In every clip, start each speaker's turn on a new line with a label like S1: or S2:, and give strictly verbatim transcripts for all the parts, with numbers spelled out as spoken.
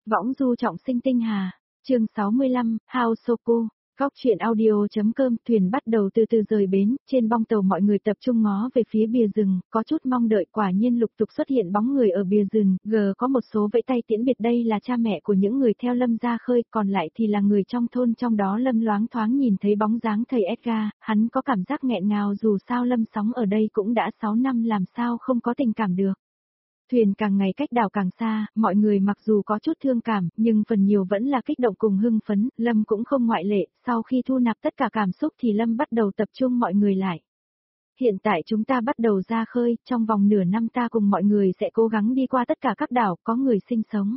S1: Võng du trọng sinh tinh hà, chương sáu mươi lăm, Hao Soku. Góc truyện audio.com. Thuyền bắt đầu từ từ rời bến, trên bong tàu mọi người tập trung ngó về phía bìa rừng, có chút mong đợi, quả nhiên lục tục xuất hiện bóng người ở bìa rừng, gờ có một số vẫy tay tiễn biệt, đây là cha mẹ của những người theo Lâm ra khơi, còn lại thì là người trong thôn, trong đó Lâm loáng thoáng nhìn thấy bóng dáng thầy Edgar, hắn có cảm giác nghẹn ngào, dù sao Lâm sống ở đây cũng đã sáu năm, làm sao không có tình cảm được. Thuyền càng ngày cách đảo càng xa, mọi người mặc dù có chút thương cảm, nhưng phần nhiều vẫn là kích động cùng hưng phấn, Lâm cũng không ngoại lệ, sau khi thu nạp tất cả cảm xúc thì Lâm bắt đầu tập trung mọi người lại. Hiện tại chúng ta bắt đầu ra khơi, trong vòng nửa năm ta cùng mọi người sẽ cố gắng đi qua tất cả các đảo có người sinh sống.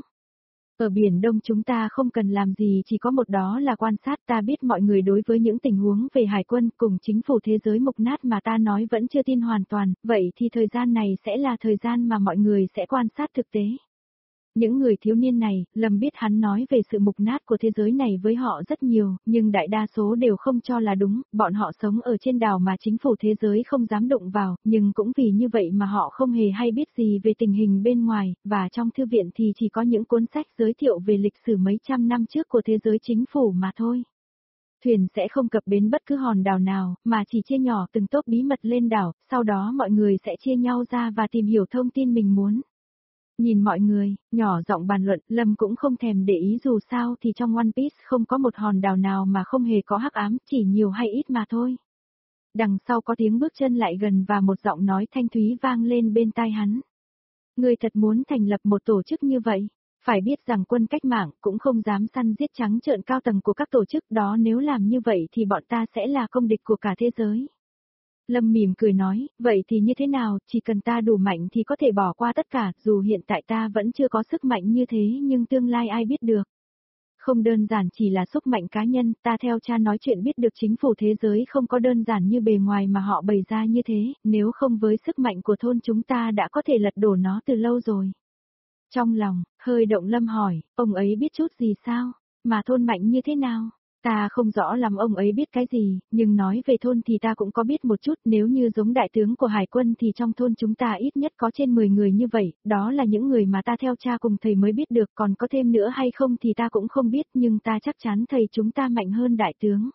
S1: Ở Biển Đông chúng ta không cần làm gì, chỉ có một đó là quan sát. Ta biết mọi người đối với những tình huống về hải quân cùng chính phủ thế giới mục nát mà ta nói vẫn chưa tin hoàn toàn, vậy thì thời gian này sẽ là thời gian mà mọi người sẽ quan sát thực tế. Những người thiếu niên này, Lâm biết hắn nói về sự mục nát của thế giới này với họ rất nhiều, nhưng đại đa số đều không cho là đúng, bọn họ sống ở trên đảo mà chính phủ thế giới không dám đụng vào, nhưng cũng vì như vậy mà họ không hề hay biết gì về tình hình bên ngoài, và trong thư viện thì chỉ có những cuốn sách giới thiệu về lịch sử mấy trăm năm trước của thế giới chính phủ mà thôi. Thuyền sẽ không cập bến bất cứ hòn đảo nào, mà chỉ chia nhỏ từng tốp bí mật lên đảo, sau đó mọi người sẽ chia nhau ra và tìm hiểu thông tin mình muốn. Nhìn mọi người, nhỏ giọng bàn luận, Lâm cũng không thèm để ý, dù sao thì trong One Piece không có một hòn đảo nào mà không hề có hắc ám, chỉ nhiều hay ít mà thôi. Đằng sau có tiếng bước chân lại gần và một giọng nói thanh thúy vang lên bên tai hắn. Người thật muốn thành lập một tổ chức như vậy? Phải biết rằng quân cách mạng cũng không dám săn giết trắng trợn cao tầng của các tổ chức đó, nếu làm như vậy thì bọn ta sẽ là công địch của cả thế giới. Lâm mỉm cười nói, vậy thì như thế nào, chỉ cần ta đủ mạnh thì có thể bỏ qua tất cả, dù hiện tại ta vẫn chưa có sức mạnh như thế nhưng tương lai ai biết được. Không đơn giản chỉ là sức mạnh cá nhân, ta theo cha nói chuyện biết được chính phủ thế giới không có đơn giản như bề ngoài mà họ bày ra như thế, nếu không với sức mạnh của thôn chúng ta đã có thể lật đổ nó từ lâu rồi. Trong lòng, hơi động Lâm hỏi, ông ấy biết chút gì sao, mà thôn mạnh như thế nào? Ta không rõ lắm ông ấy biết cái gì, nhưng nói về thôn thì ta cũng có biết một chút, nếu như giống đại tướng của hải quân thì trong thôn chúng ta ít nhất có trên mười người như vậy, đó là những người mà ta theo cha cùng thầy mới biết được, còn có thêm nữa hay không thì ta cũng không biết, nhưng ta chắc chắn thầy chúng ta mạnh hơn đại tướng.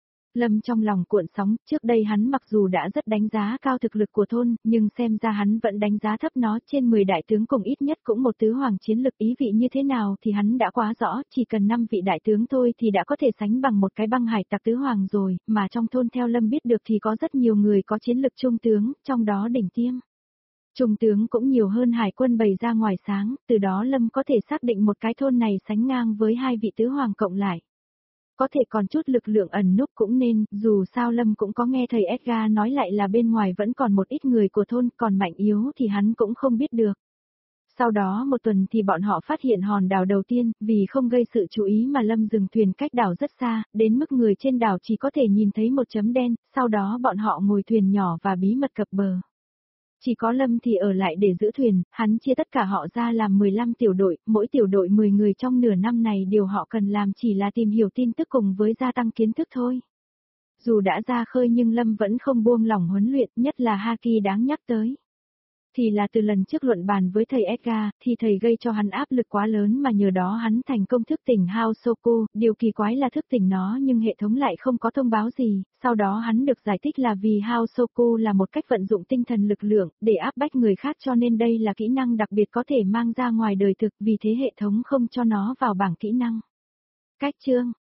S1: Lâm trong lòng cuộn sóng, trước đây hắn mặc dù đã rất đánh giá cao thực lực của thôn, nhưng xem ra hắn vẫn đánh giá thấp nó, trên mười đại tướng cùng ít nhất cũng một tứ hoàng chiến lực, ý vị như thế nào thì hắn đã quá rõ, chỉ cần năm vị đại tướng thôi thì đã có thể sánh bằng một cái băng hải tặc tứ hoàng rồi, mà trong thôn theo Lâm biết được thì có rất nhiều người có chiến lực trung tướng, trong đó đỉnh tiêm. Trung tướng cũng nhiều hơn hải quân bày ra ngoài sáng, từ đó Lâm có thể xác định một cái thôn này sánh ngang với hai vị tứ hoàng cộng lại. Có thể còn chút lực lượng ẩn núp cũng nên, dù sao Lâm cũng có nghe thầy Edgar nói lại là bên ngoài vẫn còn một ít người của thôn, còn mạnh yếu thì hắn cũng không biết được. Sau đó một tuần thì bọn họ phát hiện hòn đảo đầu tiên, vì không gây sự chú ý mà Lâm dừng thuyền cách đảo rất xa, đến mức người trên đảo chỉ có thể nhìn thấy một chấm đen, sau đó bọn họ ngồi thuyền nhỏ và bí mật cập bờ. Chỉ có Lâm thì ở lại để giữ thuyền, hắn chia tất cả họ ra làm mười lăm tiểu đội, mỗi tiểu đội mười người, trong nửa năm này điều họ cần làm chỉ là tìm hiểu tin tức cùng với gia tăng kiến thức thôi. Dù đã ra khơi nhưng Lâm vẫn không buông lỏng huấn luyện, nhất là Haki đáng nhắc tới. Thì là từ lần trước luận bàn với thầy Edgar, thì thầy gây cho hắn áp lực quá lớn mà nhờ đó hắn thành công thức tỉnh Hao Soku, điều kỳ quái là thức tỉnh nó nhưng hệ thống lại không có thông báo gì, sau đó hắn được giải thích là vì Hao Soku là một cách vận dụng tinh thần lực lượng, để áp bách người khác cho nên đây là kỹ năng đặc biệt có thể mang ra ngoài đời thực, vì thế hệ thống không cho nó vào bảng kỹ năng. Cách chương,